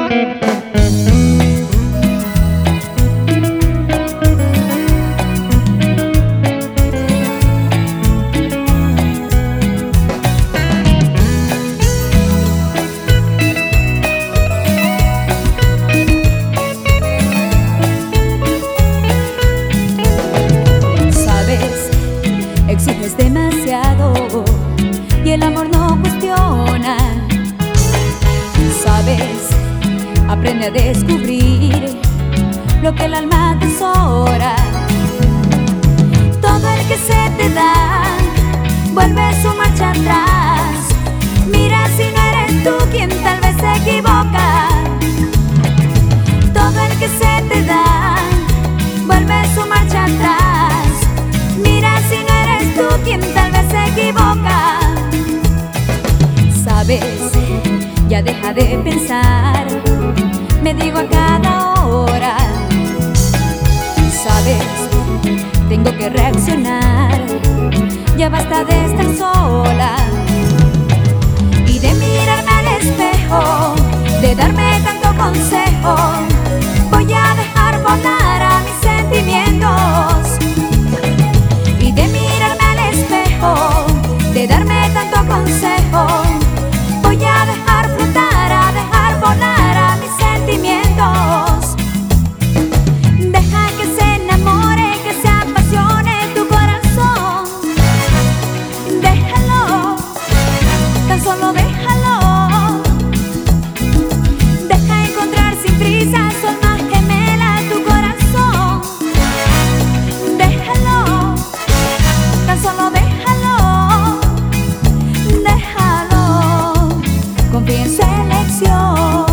Exiges demasiado y el amor no cuestiona. Sabes, aprende a descubrir lo que el alma atesora. Todo el que se te da vuelve su marcha atrás. Mira si no eres tú quien tal vez se equivoca. Todo el que se te da vuelve su marcha atrás. Mira si no eres tú quien tal vez se equivoca. Sabes, ya deja de pensar, me digo a cada hora. Sabes, tengo que reaccionar, ya basta de estar sola y de mirarme al espejo, de darme tanto consejo. Voy a dejar volar a mis sentimientos y de mirarme al espejo, de darme tanto consejo. Voy a dejar flotar, a dejar volar a mis sentimientos. Deja que se enamore, que se apasione tu corazón. Déjalo, tan solo déjalo. Deja encontrar sin prisa su alma gemela, tu corazón. Déjalo, tan solo déjalo. Déjalo, confía en su elección.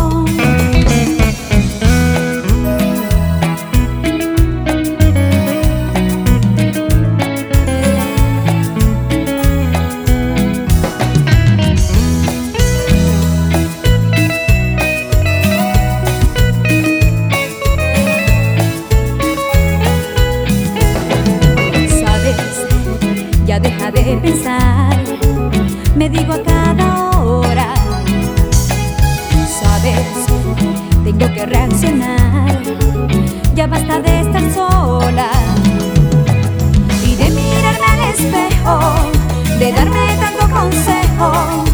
Ya deja de pensar, me digo a cada hora. Sabes, tengo que reaccionar, ya basta de estar sola y de mirarme al espejo, de darme tanto consejo.